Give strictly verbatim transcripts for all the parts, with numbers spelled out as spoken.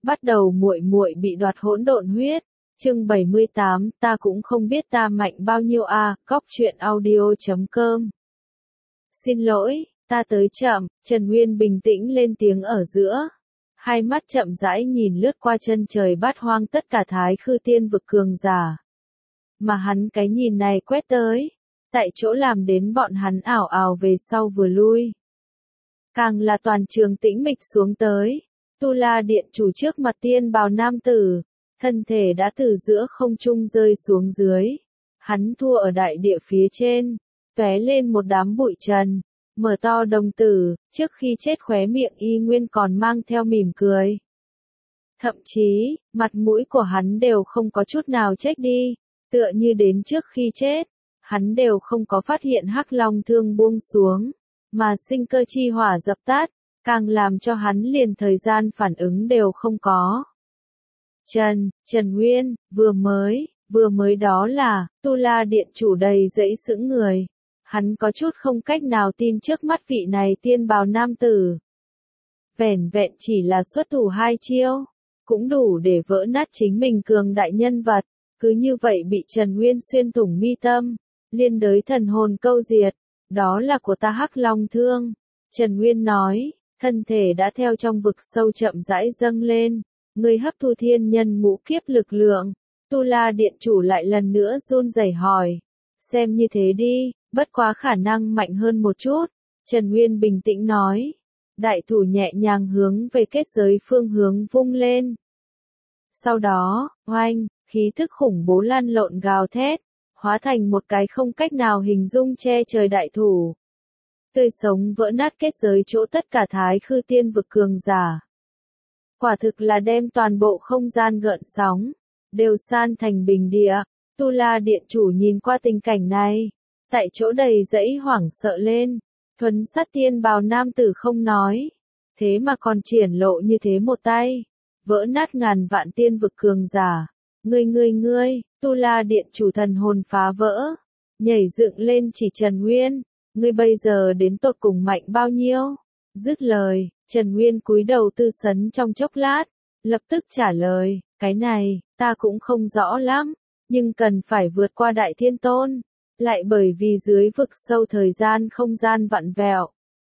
Bắt đầu muội muội bị đoạt hỗn độn huyết. Chương bảy mươi tám, ta cũng không biết ta mạnh bao nhiêu a, à, cóc truyện audio chấm com. Xin lỗi, ta tới chậm, Trần Nguyên bình tĩnh lên tiếng ở giữa. Hai mắt chậm rãi nhìn lướt qua chân trời bát hoang tất cả thái khư tiên vực cường giả. Mà hắn cái nhìn này quét tới, tại chỗ làm đến bọn hắn ảo ảo về sau vừa lui. Càng là toàn trường tĩnh mịch xuống tới, Tu La Điện chủ trước mặt tiên bào nam tử, thân thể đã từ giữa không trung rơi xuống dưới. Hắn thua ở đại địa phía trên, tóe lên một đám bụi trần, mở to đồng tử, trước khi chết khóe miệng y nguyên còn mang theo mỉm cười. Thậm chí, mặt mũi của hắn đều không có chút nào chết đi, tựa như đến trước khi chết, hắn đều không có phát hiện hắc long thương buông xuống, mà sinh cơ chi hỏa dập tắt, càng làm cho hắn liền thời gian phản ứng đều không có. Trần, Trần Nguyên, vừa mới, vừa mới đó là, Tu La Điện chủ đầy dẫy sững người. Hắn có chút không cách nào tin trước mắt vị này tiên bào nam tử. Vẻn vẹn chỉ là xuất thủ hai chiêu, cũng đủ để vỡ nát chính mình cường đại nhân vật, cứ như vậy bị Trần Nguyên xuyên thủng mi tâm, liên đới thần hồn câu diệt, đó là của ta hắc long thương. Trần Nguyên nói, thân thể đã theo trong vực sâu chậm rãi dâng lên, người hấp thu thiên nhân ngũ kiếp lực lượng. Tu La Điện chủ lại lần nữa run rẩy hỏi, xem như thế đi, bất quá khả năng mạnh hơn một chút. Trần Nguyên bình tĩnh nói, đại thủ nhẹ nhàng hướng về kết giới phương hướng vung lên. Sau đó, oanh, khí thức khủng bố lan lộn gào thét, hóa thành một cái không cách nào hình dung che trời đại thủ. Tươi sống vỡ nát kết giới chỗ tất cả thái khư tiên vực cường giả. Quả thực là đem toàn bộ không gian gợn sóng, đều san thành bình địa. Tu La Điện chủ nhìn qua tình cảnh này, tại chỗ đầy dẫy hoảng sợ lên, thuần sát tiên bào nam tử không nói, thế mà còn triển lộ như thế một tay, vỡ nát ngàn vạn tiên vực cường giả. Ngươi ngươi ngươi, Tu La Điện chủ thần hồn phá vỡ, nhảy dựng lên chỉ Trần Nguyên, ngươi bây giờ đến tột cùng mạnh bao nhiêu? Dứt lời, Trần Nguyên cúi đầu tư sấn trong chốc lát, lập tức trả lời, cái này, ta cũng không rõ lắm, nhưng cần phải vượt qua Đại Thiên Tôn, lại bởi vì dưới vực sâu thời gian không gian vặn vẹo,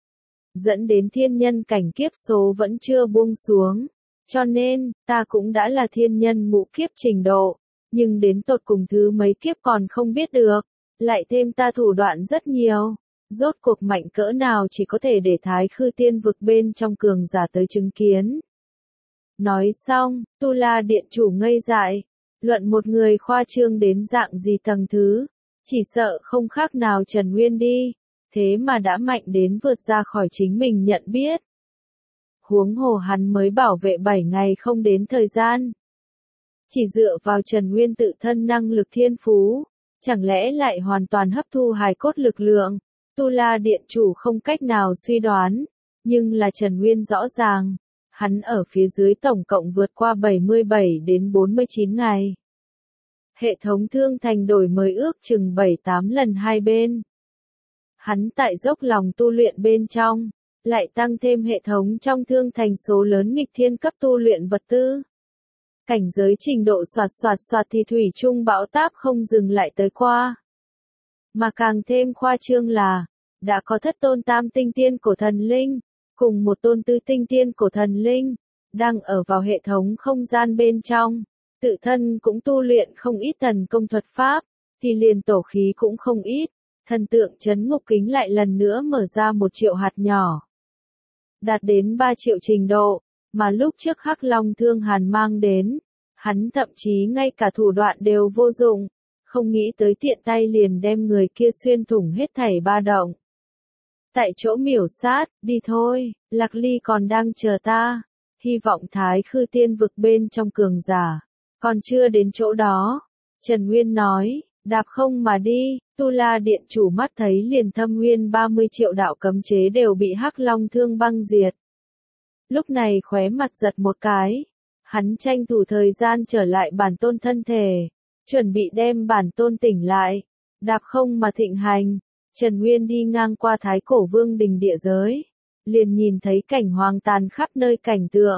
dẫn đến thiên nhân cảnh kiếp số vẫn chưa buông xuống, cho nên, ta cũng đã là thiên nhân ngũ kiếp trình độ, nhưng đến tột cùng thứ mấy kiếp còn không biết được, lại thêm ta thủ đoạn rất nhiều. Rốt cuộc mạnh cỡ nào chỉ có thể để thái khư tiên vực bên trong cường giả tới chứng kiến. Nói xong, Tu La Điện chủ ngây dại, luận một người khoa trương đến dạng gì tầng thứ, chỉ sợ không khác nào Trần Nguyên đi, thế mà đã mạnh đến vượt ra khỏi chính mình nhận biết. Huống hồ hắn mới bảo vệ bảy ngày không đến thời gian. Chỉ dựa vào Trần Nguyên tự thân năng lực thiên phú, chẳng lẽ lại hoàn toàn hấp thu hài cốt lực lượng. Tu La Điện chủ không cách nào suy đoán, nhưng là Trần Nguyên rõ ràng, hắn ở phía dưới tổng cộng vượt qua bảy mươi bảy đến bốn mươi chín ngày. Hệ thống thương thành đổi mới ước chừng bảy tám lần hai bên. Hắn tại dốc lòng tu luyện bên trong, lại tăng thêm hệ thống trong thương thành số lớn nghịch thiên cấp tu luyện vật tư. Cảnh giới trình độ soạt soạt soạt thì thủy chung bão táp không dừng lại tới qua. Mà càng thêm khoa trương là, đã có thất tôn tam tinh tiên cổ thần linh, cùng một tôn tứ tinh tiên cổ thần linh, đang ở vào hệ thống không gian bên trong, tự thân cũng tu luyện không ít thần công thuật pháp, thì liền tổ khí cũng không ít, thần tượng chấn ngục kính lại lần nữa mở ra một triệu hạt nhỏ. Đạt đến ba triệu trình độ, mà lúc trước hắc long thương hàn mang đến, hắn thậm chí ngay cả thủ đoạn đều vô dụng. Không nghĩ tới tiện tay liền đem người kia xuyên thủng hết thảy ba động. Tại chỗ miểu sát, đi thôi, Lạc Ly còn đang chờ ta. Hy vọng thái khư tiên vực bên trong cường giả, còn chưa đến chỗ đó. Trần Nguyên nói, đạp không mà đi. Tu La Điện chủ mắt thấy liền thâm nguyên ba mươi triệu đạo cấm chế đều bị hắc long thương băng diệt. Lúc này khóe mặt giật một cái, hắn tranh thủ thời gian trở lại bản tôn thân thể, chuẩn bị đem bản tôn tỉnh lại, đạp không mà thịnh hành. Trần Nguyên đi ngang qua Thái Cổ Vương đình địa giới, liền nhìn thấy cảnh hoang tàn khắp nơi cảnh tượng,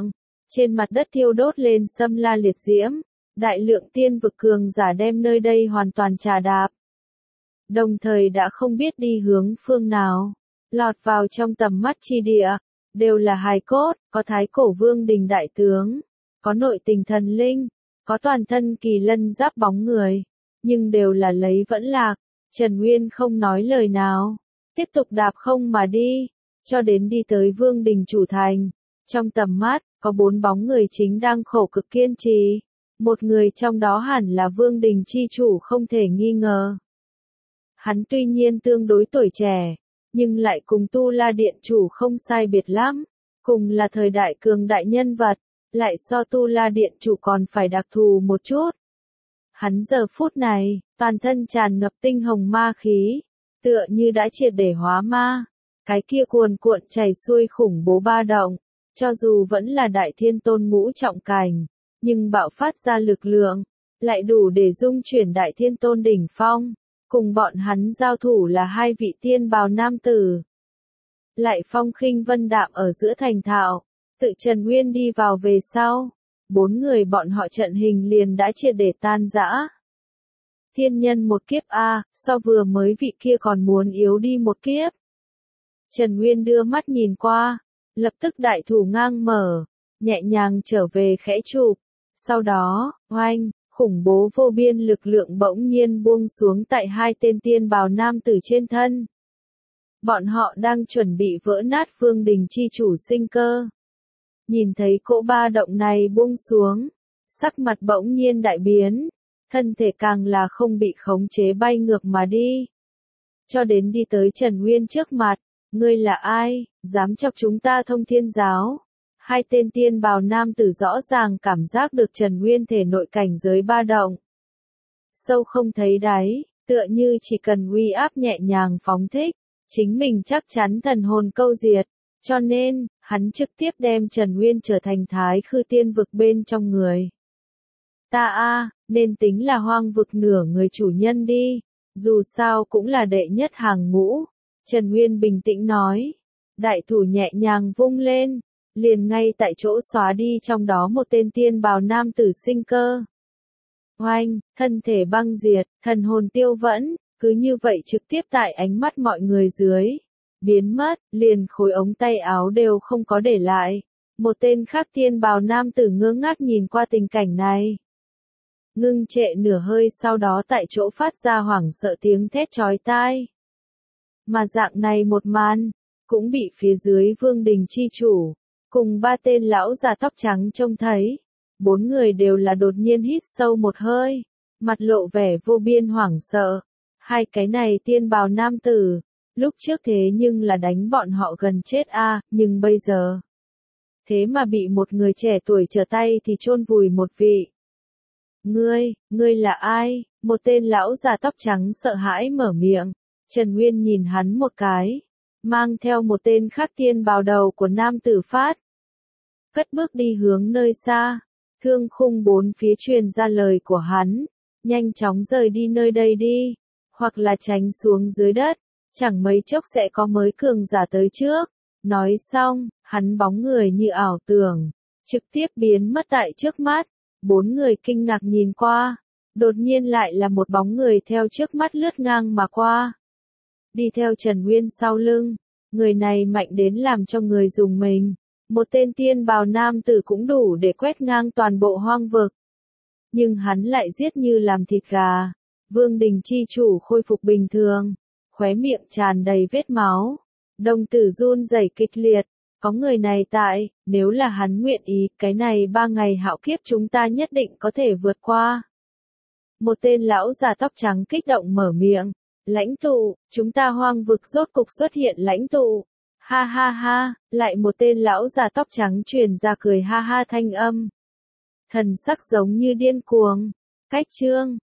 Trên mặt đất thiêu đốt lên xâm la liệt diễm, đại lượng tiên vực cường giả đem nơi đây hoàn toàn trà đạp. Đồng thời đã không biết đi hướng phương nào, lọt vào trong tầm mắt chi địa, đều là hài cốt, có thái cổ vương đình đại tướng, có nội tình thần linh, có toàn thân kỳ lân giáp bóng người, nhưng đều là lấy vẫn lạc. Trần Nguyên không nói lời nào, tiếp tục đạp không mà đi, cho đến đi tới vương đình chủ thành. Trong tầm mắt, có bốn bóng người chính đang khổ cực kiên trì, một người trong đó hẳn là vương đình chi chủ không thể nghi ngờ. Hắn tuy nhiên tương đối tuổi trẻ, nhưng lại cùng Tu La Điện chủ không sai biệt lắm, cùng là thời đại cường đại nhân vật, lại so Tu La Điện chủ còn phải đặc thù một chút. Hắn giờ phút này, toàn thân tràn ngập tinh hồng ma khí, tựa như đã triệt để hóa ma, cái kia cuồn cuộn chảy xuôi khủng bố ba động, cho dù vẫn là đại thiên tôn ngũ trọng cảnh, nhưng bạo phát ra lực lượng, lại đủ để dung chuyển đại thiên tôn đỉnh phong. Cùng bọn hắn giao thủ là hai vị tiên bào nam tử. Lại phong khinh vân đạm ở giữa thành thạo, tự Trần Nguyên đi vào về sau. Bốn người bọn họ trận hình liền đã triệt để tan rã. Thiên nhân một kiếp A, so vừa mới vị kia còn muốn yếu đi một kiếp. Trần Nguyên đưa mắt nhìn qua, lập tức đại thủ ngang mở, nhẹ nhàng trở về khẽ chụp. Sau đó, oanh, khủng bố vô biên lực lượng bỗng nhiên buông xuống tại hai tên tiên bào nam tử trên thân. Bọn họ đang chuẩn bị vỡ nát vương đình chi chủ sinh cơ. Nhìn thấy cỗ ba động này buông xuống, sắc mặt bỗng nhiên đại biến, thân thể càng là không bị khống chế bay ngược mà đi. Cho đến đi tới Trần Nguyên trước mặt, ngươi là ai, dám chọc chúng ta Thông Thiên giáo? Hai tên tiên bào nam tử rõ ràng cảm giác được Trần Nguyên thể nội cảnh giới ba động. Sâu không thấy đáy, tựa như chỉ cần uy áp nhẹ nhàng phóng thích, chính mình chắc chắn thần hồn câu diệt. Cho nên, hắn trực tiếp đem Trần Nguyên trở thành thái khư tiên vực bên trong người. Ta a, nên tính là hoang vực nửa người chủ nhân đi, dù sao cũng là đệ nhất hàng ngũ. Trần Nguyên bình tĩnh nói, đại thủ nhẹ nhàng vung lên, liền ngay tại chỗ xóa đi trong đó một tên tiên bào nam tử sinh cơ. Oanh, thân thể băng diệt, thần hồn tiêu vẫn, cứ như vậy trực tiếp tại ánh mắt mọi người dưới. Biến mất, liền khối ống tay áo đều không có để lại. Một tên khác tiên bào nam tử ngơ ngác nhìn qua tình cảnh này. Ngưng trệ nửa hơi sau đó tại chỗ phát ra hoảng sợ tiếng thét chói tai. Mà dạng này một màn, cũng bị phía dưới vương đình chi chủ, cùng ba tên lão già tóc trắng trông thấy. Bốn người đều là đột nhiên hít sâu một hơi, mặt lộ vẻ vô biên hoảng sợ. Hai cái này tiên bào nam tử, lúc trước thế nhưng là đánh bọn họ gần chết a, nhưng bây giờ, thế mà bị một người trẻ tuổi trở tay thì chôn vùi một vị. Ngươi, ngươi là ai? Một tên lão già tóc trắng sợ hãi mở miệng. Trần Nguyên nhìn hắn một cái, mang theo một tên khác tiên bào đầu của nam tử phát. Cất bước đi hướng nơi xa, thương khung bốn phía truyền ra lời của hắn, nhanh chóng rời đi nơi đây đi, hoặc là tránh xuống dưới đất, chẳng mấy chốc sẽ có mới cường giả tới trước. Nói xong, hắn bóng người như ảo tưởng, trực tiếp biến mất tại trước mắt. Bốn người kinh ngạc nhìn qua, đột nhiên lại là một bóng người theo trước mắt lướt ngang mà qua. Đi theo Trần Nguyên sau lưng, người này mạnh đến làm cho người dùng mình. Một tên tiên bào nam tử cũng đủ để quét ngang toàn bộ hoang vực. Nhưng hắn lại giết như làm thịt gà. Vương đình chi chủ khôi phục bình thường, khóe miệng tràn đầy vết máu. Đồng tử run rẩy kịch liệt. Có người này tại, nếu là hắn nguyện ý, cái này ba ngày hạo kiếp chúng ta nhất định có thể vượt qua. Một tên lão già tóc trắng kích động mở miệng. Lãnh tụ, chúng ta hoang vực rốt cục xuất hiện lãnh tụ. Ha ha ha, lại một tên lão già tóc trắng truyền ra cười ha ha thanh âm. Thần sắc giống như điên cuồng. Cách chương.